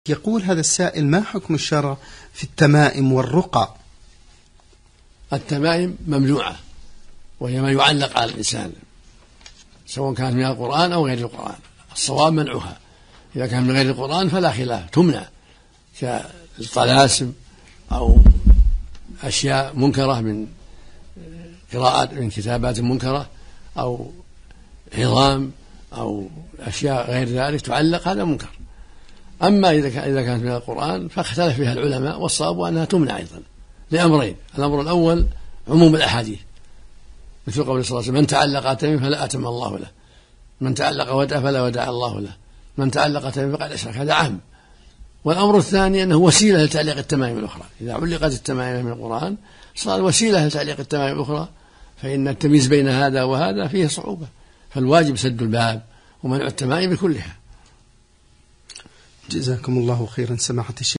يقول هذا السائل: ما حكم الشرع في التمائم والرقى؟ التمائم ممنوعة، وهي ما يعلق على الإنسان سواء كانت من القرآن أو غير القرآن. الصواب منعها. إذا كان من غير القرآن فلا خلاف، تمنع، كالطلاسم أو أشياء منكرة من قراءات من كتابات منكرة أو عظام أو أشياء غير ذلك تعلق، هذا منكر. أما إذا كانت من القرآن فاختلف فيها العلماء، والصواب أنها تمنع أيضا لأمرين: الأمر الأول عموم الأحاديث، مثل قول صلى الله عليه وسلم: من تعلق تميم فلا أتم الله له، من تعلق ودع فلا ودع الله له، من تعلق تميم فقد أشرك، هذا عام. والأمر الثاني أنه وسيلة لتعليق التمائم الأخرى. إذا علقت التمائم من القرآن صار وسيلة لتعليق التمائم الأخرى، فإن التمييز بين هذا وهذا فيه صعوبة، فالواجب سد الباب ومنع التمائم كلها. جزاكم الله خيرا سماحة الشيخ.